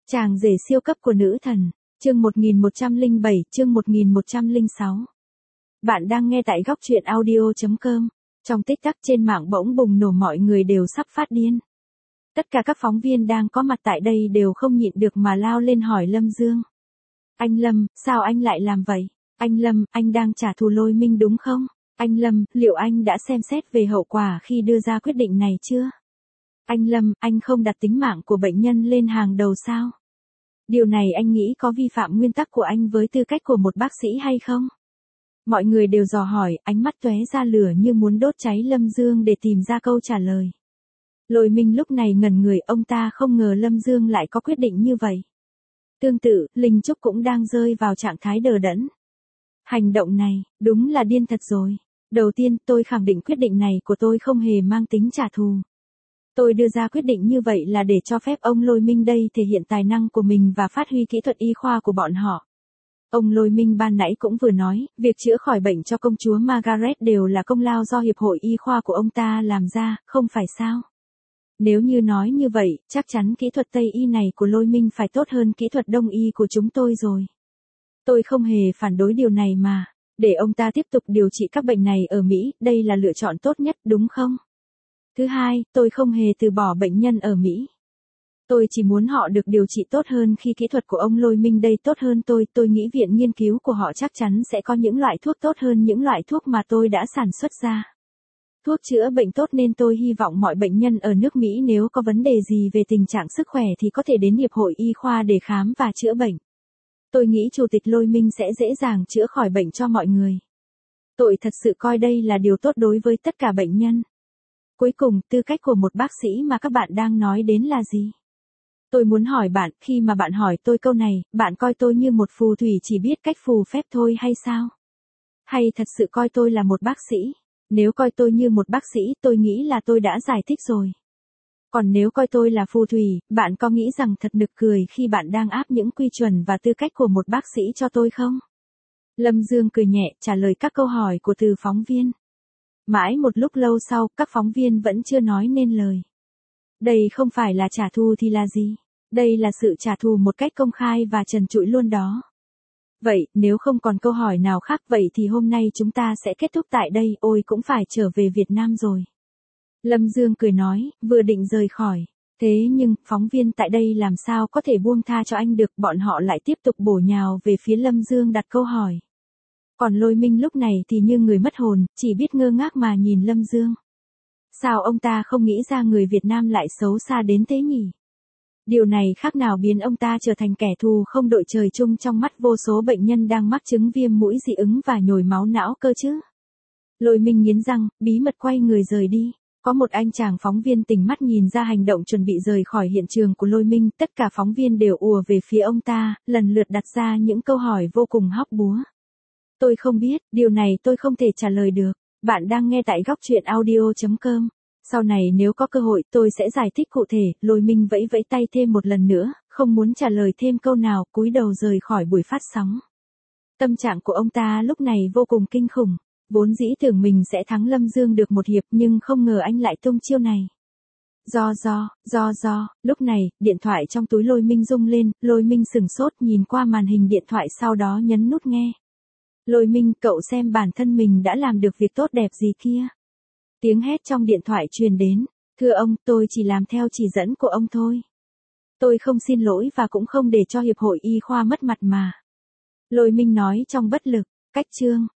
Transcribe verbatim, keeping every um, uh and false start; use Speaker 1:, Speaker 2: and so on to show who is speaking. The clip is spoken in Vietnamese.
Speaker 1: Chàng rể siêu cấp của nữ thần, chương một nghìn một trăm lẻ bảy, chương một nghìn một trăm lẻ sáu. Bạn đang nghe tại góc truyện audio chấm com. Trong tích tắc trên mạng bỗng bùng nổ, mọi người đều sắp phát điên. Tất cả các phóng viên đang có mặt tại đây đều không nhịn được mà lao lên hỏi Lâm Dương. Anh Lâm, sao anh lại làm vậy? Anh Lâm, anh đang trả thù Lôi Minh đúng không? Anh Lâm, liệu anh đã xem xét về hậu quả khi đưa ra quyết định này chưa? Anh Lâm, anh không đặt tính mạng của bệnh nhân lên hàng đầu sao? Điều này anh nghĩ có vi phạm nguyên tắc của anh với tư cách của một bác sĩ hay không? Mọi người đều dò hỏi, ánh mắt tóe ra lửa như muốn đốt cháy Lâm Dương để tìm ra câu trả lời. Lôi Minh lúc này ngẩn người, ông ta không ngờ Lâm Dương lại có quyết định như vậy. Tương tự, Linh Trúc cũng đang rơi vào trạng thái đờ đẫn. Hành động này, đúng là điên thật rồi. Đầu tiên, tôi khẳng định quyết định này của tôi không hề mang tính trả thù. Tôi đưa ra quyết định như vậy là để cho phép ông Lôi Minh đây thể hiện tài năng của mình và phát huy kỹ thuật y khoa của bọn họ. Ông Lôi Minh ban nãy cũng vừa nói, việc chữa khỏi bệnh cho công chúa Margaret đều là công lao do Hiệp hội Y khoa của ông ta làm ra, không phải sao? Nếu như nói như vậy, chắc chắn kỹ thuật Tây y này của Lôi Minh phải tốt hơn kỹ thuật Đông y của chúng tôi rồi. Tôi không hề phản đối điều này mà. Để ông ta tiếp tục điều trị các bệnh này ở Mỹ, đây là lựa chọn tốt nhất đúng không? Thứ hai, tôi không hề từ bỏ bệnh nhân ở Mỹ. Tôi chỉ muốn họ được điều trị tốt hơn khi kỹ thuật của ông Lôi Minh đây tốt hơn tôi. Tôi nghĩ viện nghiên cứu của họ chắc chắn sẽ có những loại thuốc tốt hơn những loại thuốc mà tôi đã sản xuất ra. Thuốc chữa bệnh tốt nên tôi hy vọng mọi bệnh nhân ở nước Mỹ nếu có vấn đề gì về tình trạng sức khỏe thì có thể đến Hiệp hội Y khoa để khám và chữa bệnh. Tôi nghĩ Chủ tịch Lôi Minh sẽ dễ dàng chữa khỏi bệnh cho mọi người. Tôi thật sự coi đây là điều tốt đối với tất cả bệnh nhân. Cuối cùng, tư cách của một bác sĩ mà các bạn đang nói đến là gì? Tôi muốn hỏi bạn, khi mà bạn hỏi tôi câu này, bạn coi tôi như một phù thủy chỉ biết cách phù phép thôi hay sao? Hay thật sự coi tôi là một bác sĩ? Nếu coi tôi như một bác sĩ, tôi nghĩ là tôi đã giải thích rồi. Còn nếu coi tôi là phù thủy, bạn có nghĩ rằng thật nực cười khi bạn đang áp những quy chuẩn và tư cách của một bác sĩ cho tôi không? Lâm Dương cười nhẹ, trả lời các câu hỏi của từ phóng viên. Mãi một lúc lâu sau, các phóng viên vẫn chưa nói nên lời. Đây không phải là trả thù thì là gì? Đây là sự trả thù một cách công khai và trần trụi luôn đó. Vậy, nếu không còn câu hỏi nào khác vậy thì hôm nay chúng ta sẽ kết thúc tại đây, ôi cũng phải trở về Việt Nam rồi. Lâm Dương cười nói, vừa định rời khỏi. Thế nhưng, phóng viên tại đây làm sao có thể buông tha cho anh được, bọn họ lại tiếp tục bổ nhào về phía Lâm Dương đặt câu hỏi. Còn Lôi Minh lúc này thì như người mất hồn, chỉ biết ngơ ngác mà nhìn Lâm Dương. Sao ông ta không nghĩ ra người Việt Nam lại xấu xa đến thế nhỉ? Điều này khác nào biến ông ta trở thành kẻ thù không đội trời chung trong mắt vô số bệnh nhân đang mắc chứng viêm mũi dị ứng và nhồi máu não cơ chứ? Lôi Minh nghiến răng, bí mật quay người rời đi. Có một anh chàng phóng viên tỉnh mắt nhìn ra hành động chuẩn bị rời khỏi hiện trường của Lôi Minh, tất cả phóng viên đều ùa về phía ông ta, lần lượt đặt ra những câu hỏi vô cùng hóc búa. Tôi không biết, điều này tôi không thể trả lời được. Bạn đang nghe tại góc truyện audio chấm com. Sau này nếu có cơ hội tôi sẽ giải thích cụ thể. Lôi Minh vẫy vẫy tay thêm một lần nữa, không muốn trả lời thêm câu nào, cúi đầu rời khỏi buổi phát sóng. Tâm trạng của ông ta lúc này vô cùng kinh khủng. Vốn dĩ tưởng mình sẽ thắng Lâm Dương được một hiệp nhưng không ngờ anh lại tung chiêu này. Do do, do do, lúc này, điện thoại trong túi Lôi Minh rung lên, Lôi Minh sửng sốt nhìn qua màn hình điện thoại sau đó nhấn nút nghe. Lôi Minh, cậu xem bản thân mình đã làm được việc tốt đẹp gì kia. Tiếng hét trong điện thoại truyền đến, thưa ông, tôi chỉ làm theo chỉ dẫn của ông thôi. Tôi không xin lỗi và cũng không để cho Hiệp hội Y khoa mất mặt mà. Lôi Minh nói trong bất lực, cách chương.